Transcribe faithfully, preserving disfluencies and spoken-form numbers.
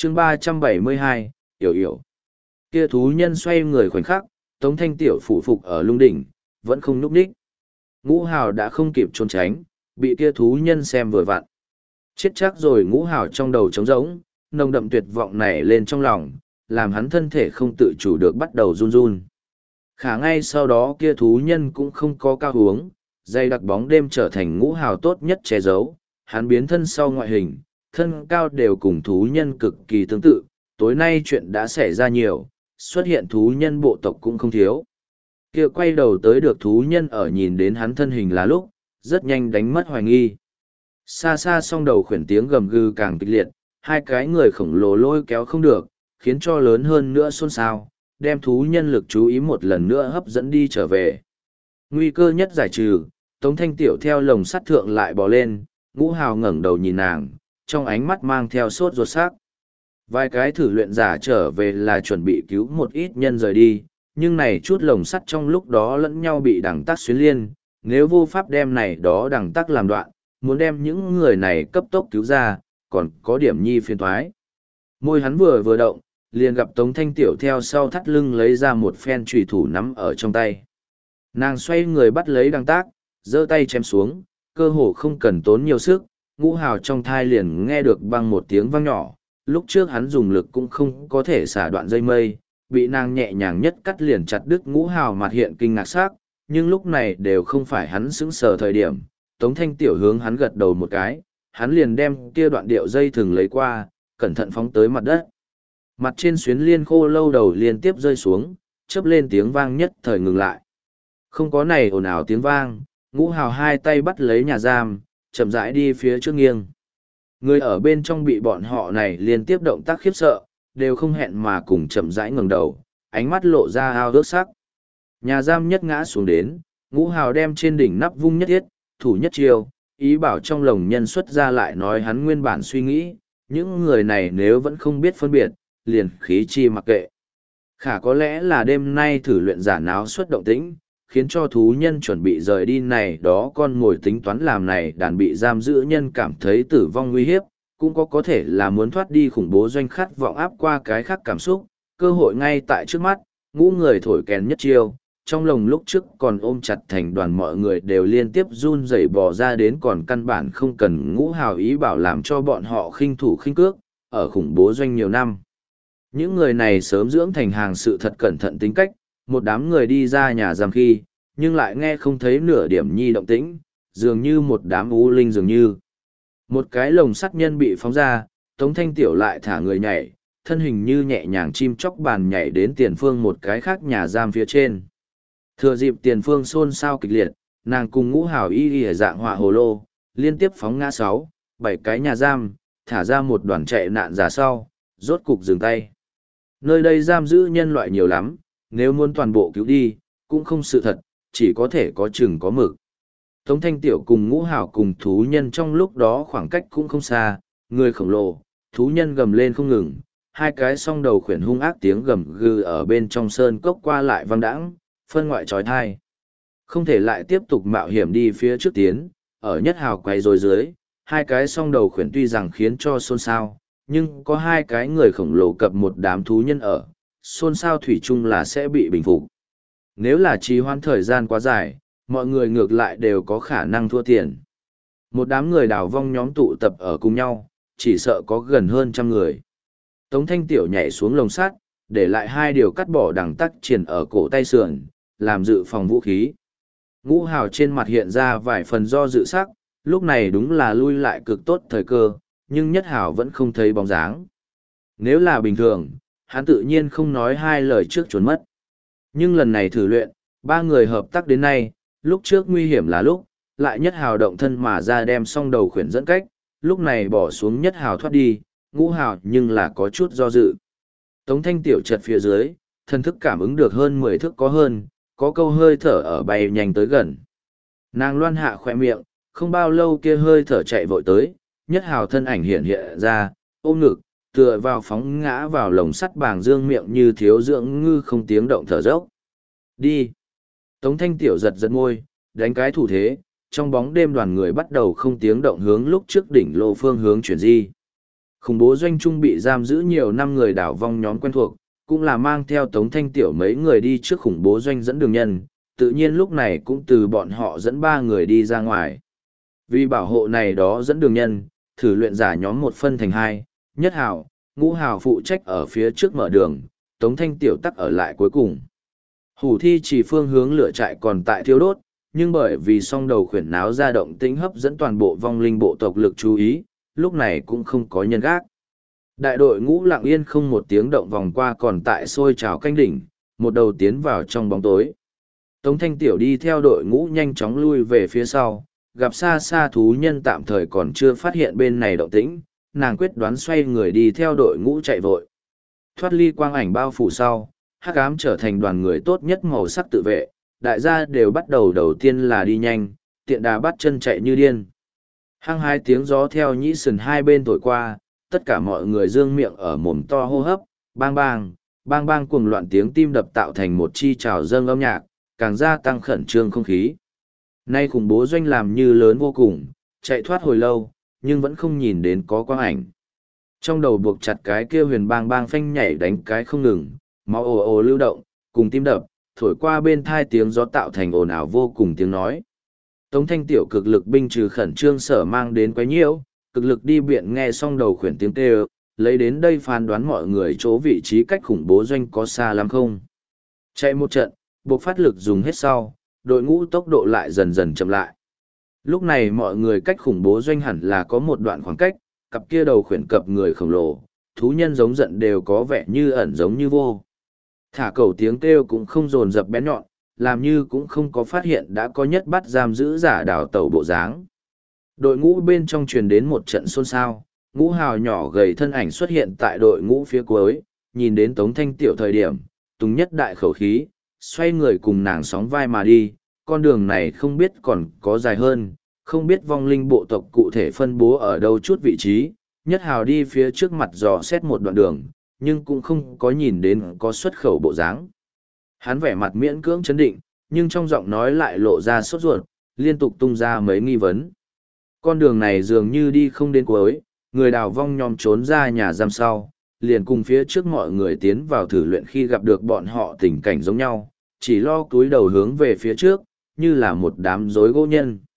chương ba trăm bảy mươi hai, Yểu Yểu. Kia thú nhân xoay người khoảnh khắc, Tống Thanh Tiểu phủ phục ở lung đỉnh, vẫn không nhúc nhích. Ngũ Hào đã không kịp trốn tránh, bị kia thú nhân xem vừa vặn. Chết chắc rồi. Ngũ Hào trong đầu trống rỗng, nồng đậm tuyệt vọng nảy lên trong lòng, làm hắn thân thể không tự chủ được bắt đầu run run. Khả ngay sau đó kia thú nhân cũng không có cao hướng, dây đặc bóng đêm trở thành Ngũ Hào tốt nhất che giấu, hắn biến thân sau ngoại hình, thân cao đều cùng thú nhân cực kỳ tương tự, tối nay chuyện đã xảy ra nhiều, xuất hiện thú nhân bộ tộc cũng không thiếu. Kia quay đầu tới được thú nhân ở nhìn đến hắn thân hình là lúc, rất nhanh đánh mất hoài nghi. Xa xa song đầu khuyển tiếng gầm gừ càng kịch liệt, hai cái người khổng lồ lôi kéo không được, khiến cho lớn hơn nữa xôn xao, đem thú nhân lực chú ý một lần nữa hấp dẫn đi trở về. Nguy cơ nhất giải trừ, Tống Thanh Tiểu theo lồng sắt thượng lại bò lên, Ngũ Hào ngẩng đầu nhìn nàng, trong ánh mắt mang theo sốt ruột sắc. Vài cái thử luyện giả trở về là chuẩn bị cứu một ít nhân rời đi, nhưng này chút lồng sắt trong lúc đó lẫn nhau bị đằng tắc xuyến liên, nếu vô pháp đem này đó đằng tắc làm đoạn, muốn đem những người này cấp tốc cứu ra, còn có điểm nhi phiền thoái. Môi hắn vừa vừa động, liền gặp Tống Thanh Tiểu theo sau thắt lưng lấy ra một phen chùy thủ nắm ở trong tay. Nàng xoay người bắt lấy đằng tác, giơ tay chém xuống, cơ hồ không cần tốn nhiều sức, Ngũ Hào trong thai liền nghe được băng một tiếng vang nhỏ, lúc trước hắn dùng lực cũng không có thể xả đoạn dây mây, bị nàng nhẹ nhàng nhất cắt liền chặt đứt. Ngũ Hào mặt hiện kinh ngạc sắc, nhưng lúc này đều không phải hắn sững sờ thời điểm. Tống Thanh Tiểu hướng hắn gật đầu một cái, hắn liền đem kia đoạn điệu dây thừng lấy qua, cẩn thận phóng tới mặt đất. Mặt trên xuyến liên khô lâu đầu liên tiếp rơi xuống, chớp lên tiếng vang nhất thời ngừng lại. Không có này ồn ào tiếng vang, Ngũ Hào hai tay bắt lấy nhà giam, chậm rãi đi phía trước nghiêng. Người ở bên trong bị bọn họ này liên tiếp động tác khiếp sợ, đều không hẹn mà cùng chậm rãi ngẩng đầu, ánh mắt lộ ra ao ước sắc. Nhà giam nhất ngã xuống đến, Ngũ Hào đem trên đỉnh nắp vung nhất thiết, thủ nhất chiêu, ý bảo trong lồng nhân xuất ra lại nói hắn nguyên bản suy nghĩ, những người này nếu vẫn không biết phân biệt, liền khí chi mặc kệ. Khả có lẽ là đêm nay thử luyện giả náo xuất động tĩnh, khiến cho thú nhân chuẩn bị rời đi này đó con ngồi tính toán làm này đàn bị giam giữ nhân cảm thấy tử vong nguy hiếp, cũng có có thể là muốn thoát đi khủng bố doanh khát vọng áp qua cái khác cảm xúc, cơ hội ngay tại trước mắt. Ngũ người thổi kèn nhất chiêu, trong lồng lúc trước còn ôm chặt thành đoàn mọi người đều liên tiếp run rẩy bò ra đến, còn căn bản không cần Ngũ Hào ý bảo làm cho bọn họ khinh thủ khinh cước, ở khủng bố doanh nhiều năm. Những người này sớm dưỡng thành hàng sự thật cẩn thận tính cách, một đám người đi ra nhà giam khi, nhưng lại nghe không thấy nửa điểm nhi động tĩnh, dường như một đám u linh dường như. Một cái lồng sắt nhân bị phóng ra, Tống Thanh Tiểu lại thả người nhảy, thân hình như nhẹ nhàng chim chóc bàn nhảy đến tiền phương một cái khác nhà giam phía trên. Thừa dịp tiền phương xôn xao kịch liệt, nàng cùng Ngũ Hào y y dạng họa hồ lô, liên tiếp phóng ngã sáu, bảy cái nhà giam, thả ra một đoàn chạy nạn giả sau, rốt cục dừng tay. Nơi đây giam giữ nhân loại nhiều lắm, nếu muốn toàn bộ cứu đi, cũng không sự thật, chỉ có thể có chừng có mực. Tống Thanh Tiểu cùng Ngũ Hào cùng thú nhân trong lúc đó khoảng cách cũng không xa, người khổng lồ, thú nhân gầm lên không ngừng, hai cái song đầu khuyển hung ác tiếng gầm gừ ở bên trong sơn cốc qua lại vang đãng, phân ngoại trói thai. Không thể lại tiếp tục mạo hiểm đi phía trước tiến, ở nhất hào quay rồi dưới, hai cái song đầu khuyển tuy rằng khiến cho xôn xao, nhưng có hai cái người khổng lồ cập một đám thú nhân ở, xôn xao thủy chung là sẽ bị bình phục. Nếu là trì hoãn thời gian quá dài, mọi người ngược lại đều có khả năng thua tiền. Một đám người đào vong nhóm tụ tập ở cùng nhau, chỉ sợ có gần hơn trăm người. Tống Thanh Tiểu nhảy xuống lồng sắt, để lại hai điều cắt bỏ đằng tắc triển ở cổ tay sườn, làm dự phòng vũ khí. Ngũ Hào trên mặt hiện ra vài phần do dự sắc, lúc này đúng là lui lại cực tốt thời cơ, nhưng Nhất Hào vẫn không thấy bóng dáng. Nếu là bình thường, hắn tự nhiên không nói hai lời trước trốn mất. Nhưng lần này thử luyện, ba người hợp tác đến nay, lúc trước nguy hiểm là lúc, lại Nhất Hào động thân mà ra đem song đầu khuyển dẫn cách, lúc này bỏ xuống Nhất Hào thoát đi, Ngũ Hào nhưng là có chút do dự. Tống Thanh Tiểu chật phía dưới, thân thức cảm ứng được hơn mười thước có hơn, có câu hơi thở ở bay nhanh tới gần. Nàng loan hạ khỏe miệng, không bao lâu kia hơi thở chạy vội tới, Nhất Hào thân ảnh hiện hiện ra, ôm ngực, tựa vào phóng ngã vào lồng sắt bàng dương miệng như thiếu dưỡng ngư không tiếng động thở dốc. Đi! Tống Thanh Tiểu giật giật môi, đánh cái thủ thế, trong bóng đêm đoàn người bắt đầu không tiếng động hướng lúc trước đỉnh lô phương hướng chuyển di. Khủng bố doanh trung bị giam giữ nhiều năm người đảo vong nhóm quen thuộc, cũng là mang theo Tống Thanh Tiểu mấy người đi trước khủng bố doanh dẫn đường nhân, tự nhiên lúc này cũng từ bọn họ dẫn ba người đi ra ngoài. Vì bảo hộ này đó dẫn đường nhân, thử luyện giả nhóm một phân thành hai, nhất hào, ngũ hào phụ trách ở phía trước mở đường, Tống Thanh Tiểu tắc ở lại cuối cùng. Hủ thi chỉ phương hướng lửa trại còn tại thiêu đốt, nhưng bởi vì song đầu khuyển náo ra động tĩnh hấp dẫn toàn bộ vong linh bộ tộc lực chú ý, lúc này cũng không có nhân gác. Đại đội ngũ lặng yên không một tiếng động vòng qua còn tại sôi trào canh đỉnh, một đầu tiến vào trong bóng tối. Tống Thanh Tiểu đi theo đội ngũ nhanh chóng lui về phía sau, gặp xa xa thú nhân tạm thời còn chưa phát hiện bên này động tĩnh, nàng quyết đoán xoay người đi theo đội ngũ chạy vội. Thoát ly quang ảnh bao phủ sau, hắc ám trở thành đoàn người tốt nhất màu sắc tự vệ, đại gia đều bắt đầu đầu tiên là đi nhanh, tiện đà bắt chân chạy như điên. Hăng hai tiếng gió theo nhĩ sườn hai bên thổi qua, tất cả mọi người dương miệng ở mồm to hô hấp, bang bang, bang bang cuồng loạn tiếng tim đập tạo thành một chi trào dâng âm nhạc, càng gia tăng khẩn trương không khí. Nay khủng bố doanh làm như lớn vô cùng, chạy thoát hồi lâu, nhưng vẫn không nhìn đến có quang ảnh. Trong đầu buộc chặt cái kia huyền bang bang phanh nhảy đánh cái không ngừng, máu ồ ồ lưu động, cùng tim đập, thổi qua bên thai tiếng gió tạo thành ồn ào vô cùng tiếng nói. Tống Thanh Tiểu cực lực binh trừ khẩn trương sở mang đến quấy nhiễu, cực lực đi biện nghe xong đầu khuyển tiếng kêu, lấy đến đây phán đoán mọi người chỗ vị trí cách khủng bố doanh có xa lắm không. Chạy một trận, buộc phát lực dùng hết sau, đội ngũ tốc độ lại dần dần chậm lại. Lúc này mọi người cách khủng bố doanh hẳn là có một đoạn khoảng cách, cặp kia đầu khuyển cập người khổng lồ, thú nhân giống giận đều có vẻ như ẩn giống như vô. Thả cầu tiếng kêu cũng không dồn dập bén nhọn, làm như cũng không có phát hiện đã có nhất bắt giam giữ giả đảo tàu bộ dáng. Đội ngũ bên trong truyền đến một trận xôn xao, ngũ hào nhỏ gầy thân ảnh xuất hiện tại đội ngũ phía cuối, nhìn đến Tống Thanh Tiểu thời điểm, Tùng nhất đại khẩu khí, xoay người cùng nàng sóng vai mà đi, con đường này không biết còn có dài hơn, không biết vong linh bộ tộc cụ thể phân bố ở đâu chút vị trí, nhất hào đi phía trước mặt dò xét một đoạn đường, nhưng cũng không có nhìn đến có xuất khẩu bộ dáng. Hắn vẻ mặt miễn cưỡng chấn định, nhưng trong giọng nói lại lộ ra sốt ruột, liên tục tung ra mấy nghi vấn. Con đường này dường như đi không đến cuối, người đào vong nhóm trốn ra nhà giam sau, liền cùng phía trước mọi người tiến vào thử luyện khi gặp được bọn họ tình cảnh giống nhau, chỉ lo cúi đầu hướng về phía trước, như là một đám rối gỗ nhân.